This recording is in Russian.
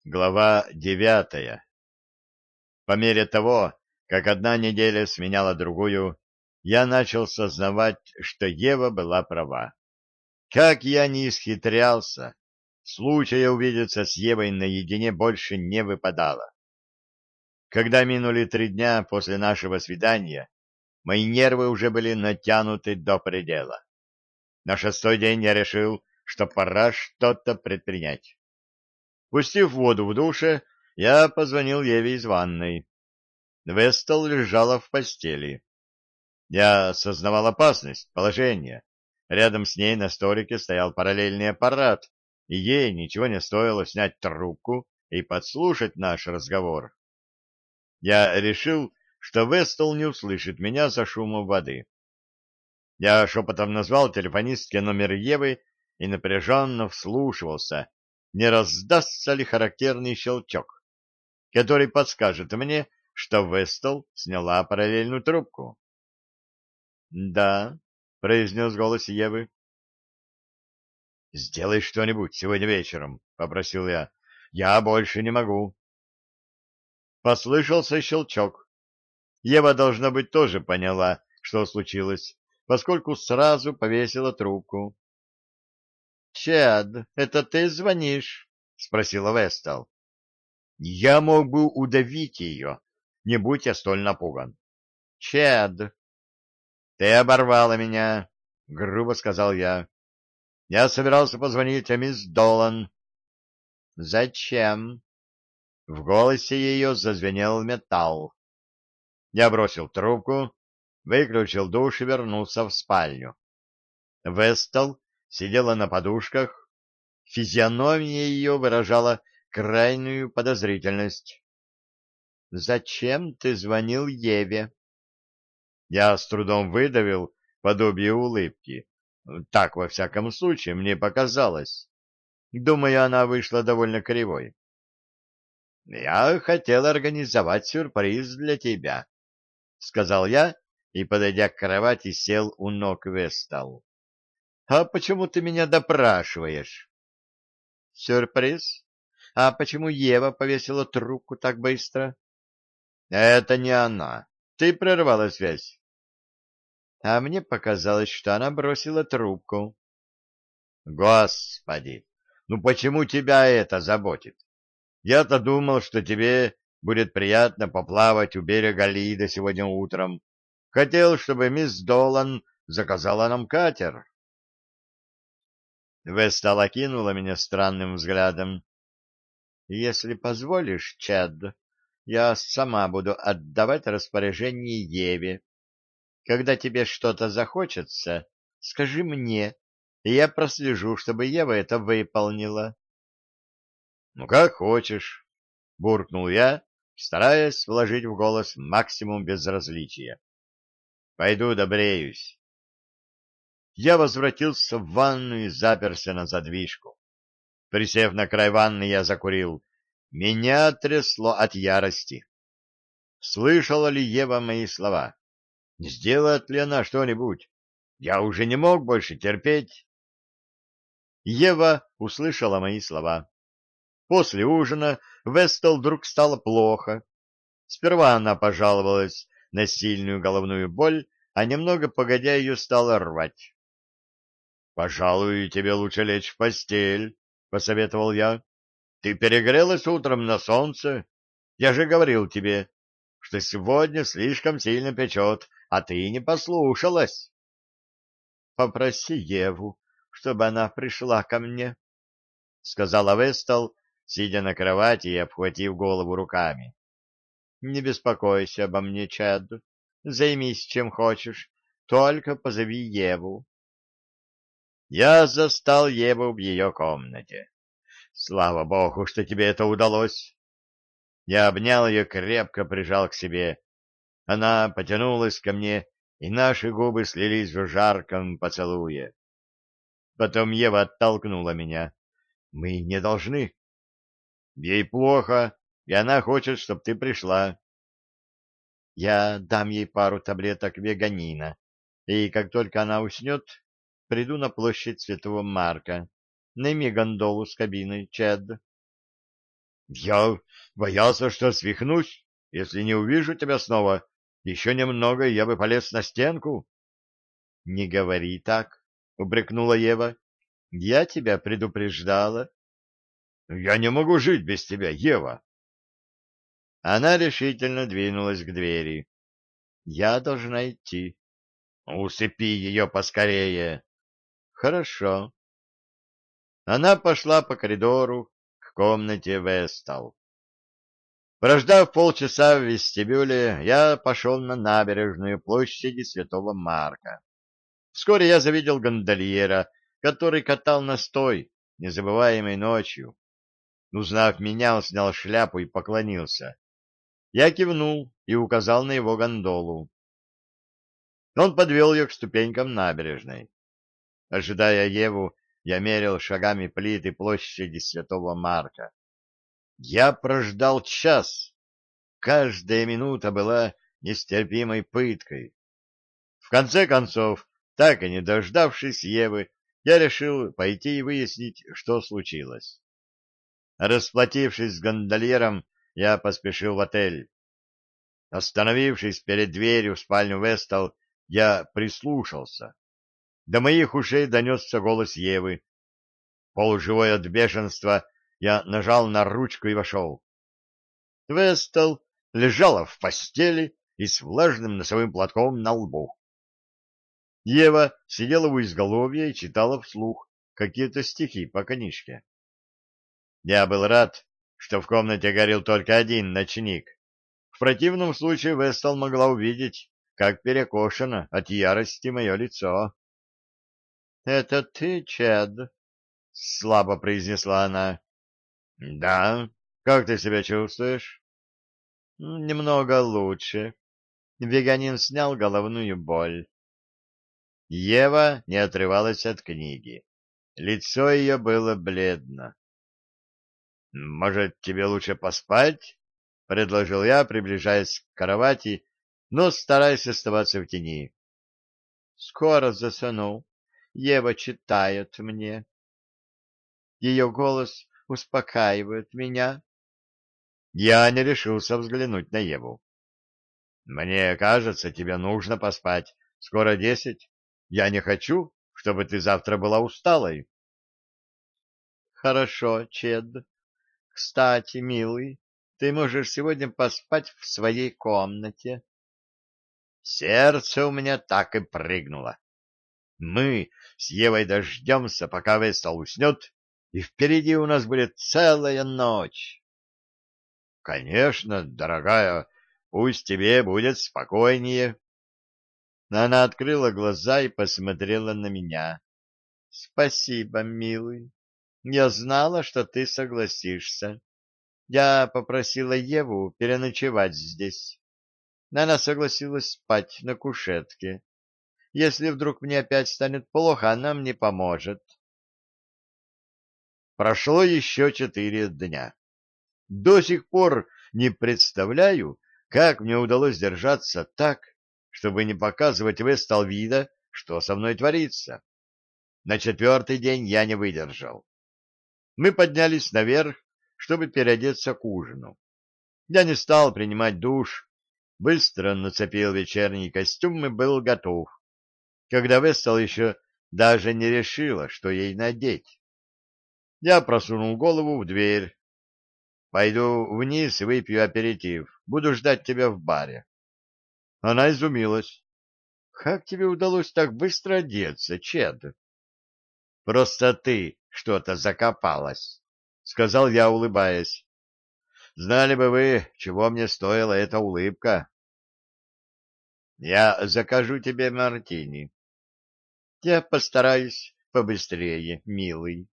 Глава 9. По мере того, как одна неделя сменяла другую, я начал сознавать, что Ева была права. Как я ни исхитрялся, случая увидеться с Евой наедине больше не выпадало. Когда минули 3 дня после нашего свидания, мои нервы уже были натянуты до предела. На 6-й день я решил, что пора что-то предпринять. Пустив воду в душе, я позвонил Еве из ванной. Вестал лежала в постели. Я осознавал опасность положения. Рядом с ней на столике стоял параллельный аппарат, и ей ничего не стоило снять трубку и подслушать наш разговор. Я решил, что Вестал не услышит меня за шумом воды. Я шепотом назвал телефонистке номер Евы и напряженно вслушивался, не раздастся ли характерный щелчок, который подскажет мне, что Вестал сняла параллельную трубку. «Да», — произнес голос Евы. «Сделай что-нибудь сегодня вечером», — попросил я. «Я больше не могу». Послышался щелчок. Ева, должно быть, тоже поняла, что случилось, поскольку сразу повесила трубку. «Чад, это ты звонишь?» — спросила Вестал. Я мог бы удавить ее, не будь я столь напуган. «Чад, ты оборвала меня», — грубо сказал я. «Я собирался позвонить мисс Долан». «Зачем?» В голосе ее зазвенел металл. Я бросил трубку, выключил душ и вернулся в спальню. Вестал сидела на подушках. Физиономия ее выражала крайнюю подозрительность. «Зачем ты звонил Еве?» Я с трудом выдавил подобие улыбки. Так, во всяком случае, мне показалось. Думаю, она вышла довольно кривой. «Я хотел организовать сюрприз для тебя», — сказал я и, подойдя к кровати, сел у ног Вестал. «А почему ты меня допрашиваешь?» «Сюрприз? А почему Ева повесила трубку так быстро?» «Это не она. Ты прервала связь». «А мне показалось, что она бросила трубку». «Господи! Ну почему тебя это заботит? Я-то думал, что тебе будет приятно поплавать у берега Лида сегодня утром. Хотел, чтобы мисс Долан заказала нам катер». Вестал окинула меня странным взглядом. «Если позволишь, Чад, я сама буду отдавать распоряжение Еве. Когда тебе что-то захочется, скажи мне, и я прослежу, чтобы Ева это выполнила». «Ну, как хочешь», — буркнул я, стараясь вложить в голос максимум безразличия. «Пойду добреюсь». Я возвратился в ванну и заперся на задвижку. Присев на край ванны, я закурил. Меня трясло от ярости. Слышала ли Ева мои слова? Сделает ли она что-нибудь? Я уже не мог больше терпеть. Ева услышала мои слова. После ужина Вестал вдруг стало плохо. Сперва она пожаловалась на сильную головную боль, а немного погодя ее стало рвать. — Пожалуй, тебе лучше лечь в постель, — посоветовал я. — Ты перегрелась утром на солнце. Я же говорил тебе, что сегодня слишком сильно печет, а ты не послушалась. — Попроси Еву, чтобы она пришла ко мне, — сказала Вестал, сидя на кровати и обхватив голову руками. — Не беспокойся обо мне, Чад. Займись чем хочешь, только позови Еву. Я застал Еву в ее комнате. Слава богу, что тебе это удалось. Я обнял ее, крепко прижал к себе. Она потянулась ко мне, и наши губы слились в жарком поцелуе. Потом Ева оттолкнула меня. Мы не должны. Ей плохо, и она хочет, чтобы ты пришла. Я дам ей пару таблеток веганина, и как только она уснет, приду на площадь Святого Марка. Найми гондолу с кабиной, Чед. Я боялся, что свихнусь, если не увижу тебя снова. Еще немного, и я бы полез на стенку. — Не говори так, — упрекнула Ева. — Я тебя предупреждала. — Я не могу жить без тебя, Ева. Она решительно двинулась к двери. — Я должна идти. — Усыпи ее поскорее. — Хорошо. Она пошла по коридору к комнате Вестал. Прождав полчаса в вестибюле, я пошел на набережную площади Святого Марка. Вскоре я завидел гондольера, который катал настой, незабываемой ночью. Узнав меня, он снял шляпу и поклонился. Я кивнул и указал на его гондолу. Он подвел ее к ступенькам набережной. Ожидая Еву, я мерил шагами плиты площади Святого Марка. Я прождал час. Каждая минута была нестерпимой пыткой. В конце концов, так и не дождавшись Евы, я решил пойти и выяснить, что случилось. Расплатившись с гондольером, я поспешил в отель. Остановившись перед дверью в спальню Вестал, я прислушался. До моих ушей донесся голос Евы. Полуживой от бешенства, я нажал на ручку и вошел. Вестал лежала в постели и с влажным носовым платком на лбу. Ева сидела у изголовья и читала вслух какие-то стихи по книжке. Я был рад, что в комнате горел только один ночник. В противном случае Вестал могла увидеть, как перекошено от ярости мое лицо. — Это ты, Чед? — слабо произнесла она. — Да. Как ты себя чувствуешь? — Немного лучше. Веганин снял головную боль. Ева не отрывалась от книги. Лицо ее было бледно. — Может, тебе лучше поспать? — предложил я, приближаясь к кровати, но стараясь оставаться в тени. — Скоро засну. Ева читает мне. Ее голос успокаивает меня. Я не решился взглянуть на Еву. — Мне кажется, тебе нужно поспать. Скоро 10. Я не хочу, чтобы ты завтра была усталой. — Хорошо, Чед. Кстати, милый, ты можешь сегодня поспать в своей комнате. Сердце у меня так и прыгнуло. Мы с Евой дождемся, пока Вестал уснет, и впереди у нас будет целая ночь. — Конечно, дорогая, пусть тебе будет спокойнее. Она открыла глаза и посмотрела на меня. — Спасибо, милый. Я знала, что ты согласишься. Я попросила Еву переночевать здесь. Она согласилась спать на кушетке. Если вдруг мне опять станет плохо, она мне поможет. Прошло еще 4 дня. До сих пор не представляю, как мне удалось держаться так, чтобы не показывать Вестал вида, что со мной творится. На 4-й день я не выдержал. Мы поднялись наверх, чтобы переодеться к ужину. Я не стал принимать душ, быстро нацепил вечерний костюм и был готов, когда Вестал еще даже не решила, что ей надеть. Я просунул голову в дверь. Пойду вниз и выпью аперитив. Буду ждать тебя в баре. Она изумилась. — Как тебе удалось так быстро одеться, Чед? — Просто ты что-то закопалась, — сказал я, улыбаясь. — Знали бы вы, чего мне стоила эта улыбка. — Я закажу тебе мартини. — Я постараюсь побыстрее, милый.